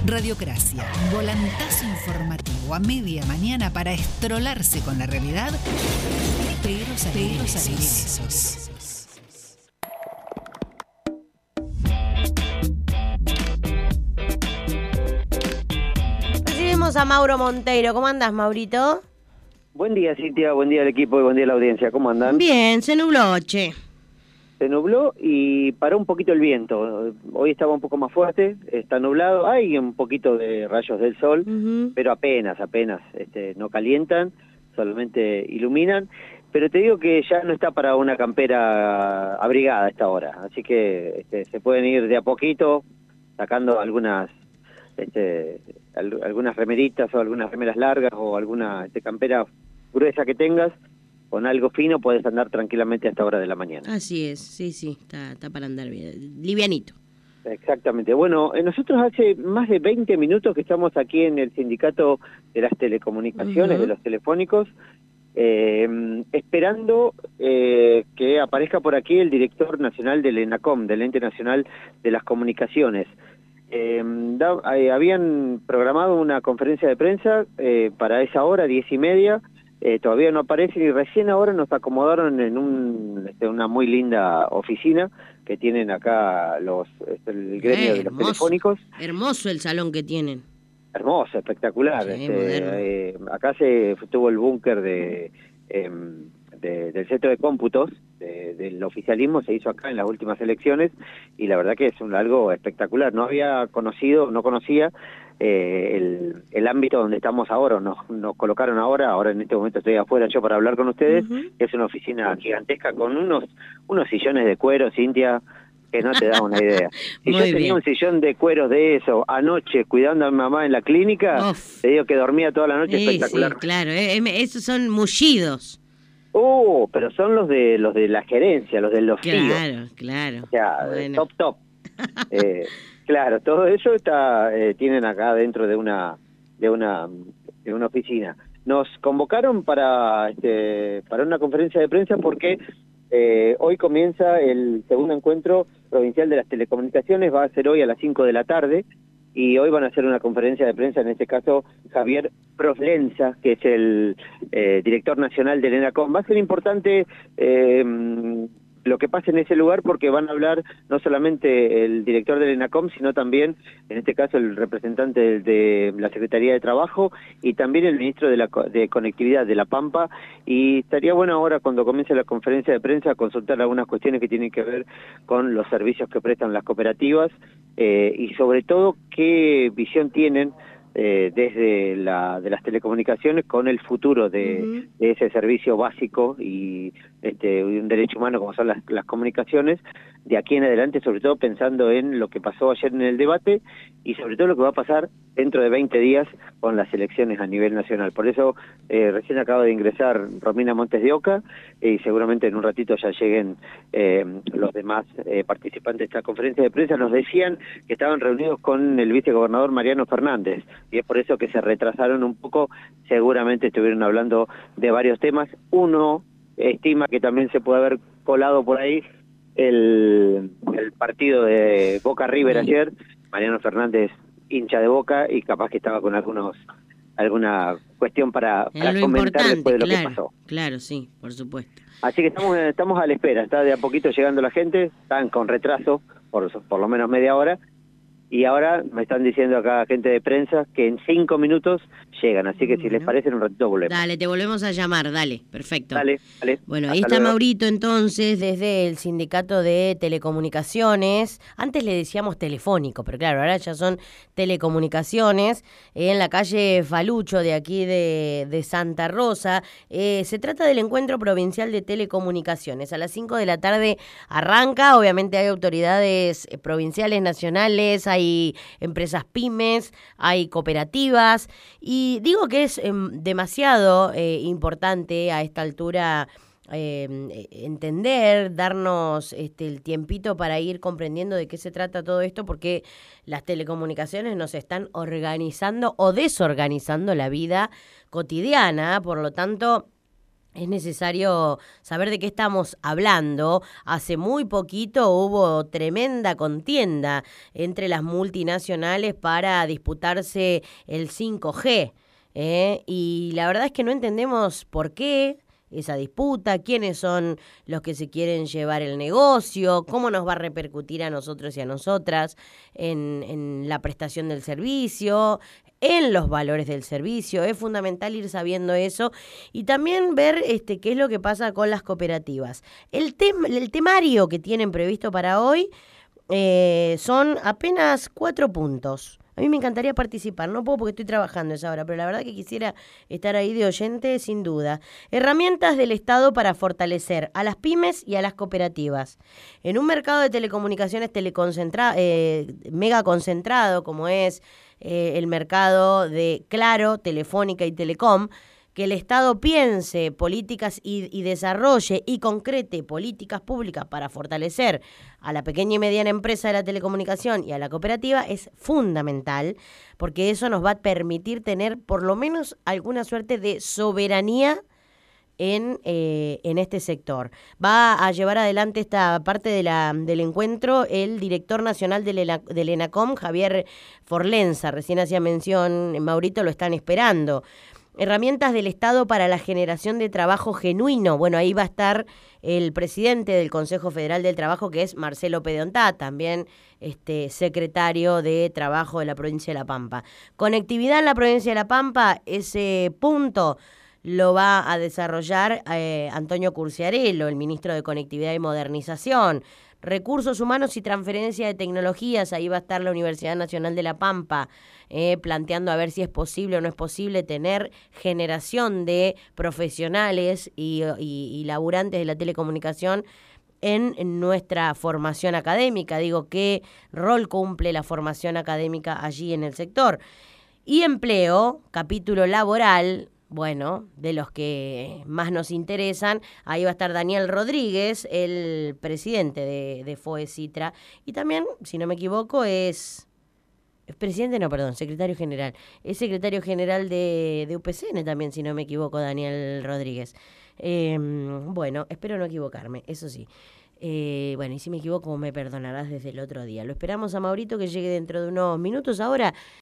Radiocracia, volantazo informativo a media mañana para estrolarse con la realidad, pero salir ilesos. Recibimos a Mauro Monteiro. ¿Cómo andás, Maurito? Buen día, Cintia, buen día al equipo y buen día a la audiencia. ¿Cómo andan? Bien, se nubló, che. Se nubló y paró un poquito el viento. Hoy estaba un poco más fuerte, está nublado, hay un poquito de rayos del sol, pero apenas, no calientan, solamente iluminan. Pero te digo que ya no está para una campera abrigada a esta hora, así que se pueden ir de a poquito sacando algunas remeritas o algunas remeras largas o alguna campera gruesa que tengas. Con algo fino puedes andar tranquilamente a esta hora de la mañana. Así es, sí, está para andar bien, livianito. Exactamente. Bueno, nosotros hace más de 20 minutos que estamos aquí en el Sindicato de las Telecomunicaciones, de los telefónicos, esperando que aparezca por aquí el director nacional del ENACOM, del Ente Nacional de las Comunicaciones. Habían programado una conferencia de prensa para esa hora, 10:30, todavía no aparece y recién ahora nos acomodaron en una muy linda oficina que tienen acá el gremio de los telefónicos. Hermoso el salón que tienen. Hermoso, espectacular. Sí, acá se tuvo el búnker del centro de cómputos del oficialismo, se hizo acá en las últimas elecciones y la verdad que es algo espectacular. No conocía el ámbito donde estamos ahora, nos colocaron ahora en este momento estoy afuera yo para hablar con ustedes. Es una oficina gigantesca con unos sillones de cuero, Cintia, que no te da una idea. Si yo tenía un sillón de cueros de eso anoche cuidando a mi mamá en la clínica, te digo que dormía toda la noche espectacular. Sí, claro, esos son mullidos. Pero son los de la gerencia, los de los CEOs. Claro. O sea, bueno. Top. Claro, todo eso tienen acá dentro de una oficina. Nos convocaron para una conferencia de prensa porque hoy comienza el segundo encuentro provincial de las telecomunicaciones, va a ser hoy a las 5 de la tarde, y hoy van a hacer una conferencia de prensa, en este caso Javier Proslenza, que es el director nacional del ENACOM. Va a ser importante lo que pasa en ese lugar porque van a hablar no solamente el director del ENACOM, sino también, en este caso, el representante de la Secretaría de Trabajo y también el ministro de Conectividad de La Pampa, y estaría bueno ahora cuando comience la conferencia de prensa consultar algunas cuestiones que tienen que ver con los servicios que prestan las cooperativas y sobre todo qué visión tienen desde de las telecomunicaciones con el futuro de ese servicio básico y un derecho humano como son las comunicaciones de aquí en adelante, sobre todo pensando en lo que pasó ayer en el debate y sobre todo lo que va a pasar dentro de 20 días con las elecciones a nivel nacional. Por eso recién acaba de ingresar Romina Montes de Oca y seguramente en un ratito ya lleguen los demás participantes de esta conferencia de prensa. Nos decían que estaban reunidos con el vicegobernador Mariano Fernández y es por eso que se retrasaron un poco. Seguramente estuvieron hablando de varios temas. Uno estima que también se puede haber colado por ahí el partido de Boca River ayer. Mariano Fernández, hincha de Boca, y capaz que estaba con alguna cuestión para comentar después de lo que pasó. Claro, sí, por supuesto. Así que estamos a la espera, está de a poquito llegando la gente, están con retraso, por lo menos media hora, y ahora me están diciendo acá gente de prensa que en 5 minutos llegan, así que si les parece en un ratito volvemos. Dale, te volvemos a llamar, dale, perfecto. Dale. Bueno, ahí está Maurito entonces desde el Sindicato de Telecomunicaciones. Antes le decíamos telefónico, pero claro, ahora ya son telecomunicaciones, en la calle Falucho de aquí de Santa Rosa. Se trata del Encuentro Provincial de Telecomunicaciones. A las 5 de la tarde arranca, obviamente hay autoridades provinciales, nacionales, hay empresas pymes, hay cooperativas, y digo que es demasiado importante a esta altura entender, darnos el tiempito para ir comprendiendo de qué se trata todo esto, porque las telecomunicaciones nos están organizando o desorganizando la vida cotidiana. Por lo tanto, es necesario saber de qué estamos hablando. Hace muy poquito hubo tremenda contienda entre las multinacionales para disputarse el 5G. Y la verdad es que no entendemos por qué esa disputa, quiénes son los que se quieren llevar el negocio, cómo nos va a repercutir a nosotros y a nosotras en la prestación del servicio, en los valores del servicio. Es fundamental ir sabiendo eso y también ver qué es lo que pasa con las cooperativas. El temario que tienen previsto para hoy son apenas 4 puntos. A mí me encantaría participar, no puedo porque estoy trabajando a esa hora, pero la verdad que quisiera estar ahí de oyente sin duda. Herramientas del Estado para fortalecer a las pymes y a las cooperativas. En un mercado de telecomunicaciones mega concentrado como es el mercado de Claro, Telefónica y Telecom, que el Estado piense políticas y desarrolle y concrete políticas públicas para fortalecer a la pequeña y mediana empresa de la telecomunicación y a la cooperativa es fundamental, porque eso nos va a permitir tener por lo menos alguna suerte de soberanía en este sector. Va a llevar adelante esta parte del encuentro el director nacional del ENACOM, Javier Forlenza. Recién hacía mención, Maurito, lo están esperando. Herramientas del Estado para la generación de trabajo genuino. Bueno, ahí va a estar el presidente del Consejo Federal del Trabajo, que es Marcelo Pedontá, también secretario de Trabajo de la provincia de La Pampa. Conectividad en la provincia de La Pampa, ese punto lo va a desarrollar Antonio Curciarello, el ministro de Conectividad y Modernización. Recursos humanos y transferencia de tecnologías, ahí va a estar la Universidad Nacional de La Pampa, planteando a ver si es posible o no es posible tener generación de profesionales y laburantes de la telecomunicación en nuestra formación académica. Digo, ¿qué rol cumple la formación académica allí en el sector? Y empleo, capítulo laboral. Bueno, de los que más nos interesan, ahí va a estar Daniel Rodríguez, el presidente de FOECITRA, y también, si no me equivoco, secretario general. Es secretario general de UPCN también, si no me equivoco, Daniel Rodríguez. Bueno, espero no equivocarme, eso sí. Bueno, y si me equivoco me perdonarás desde el otro día. Lo esperamos a Maurito que llegue dentro de unos minutos. Ahora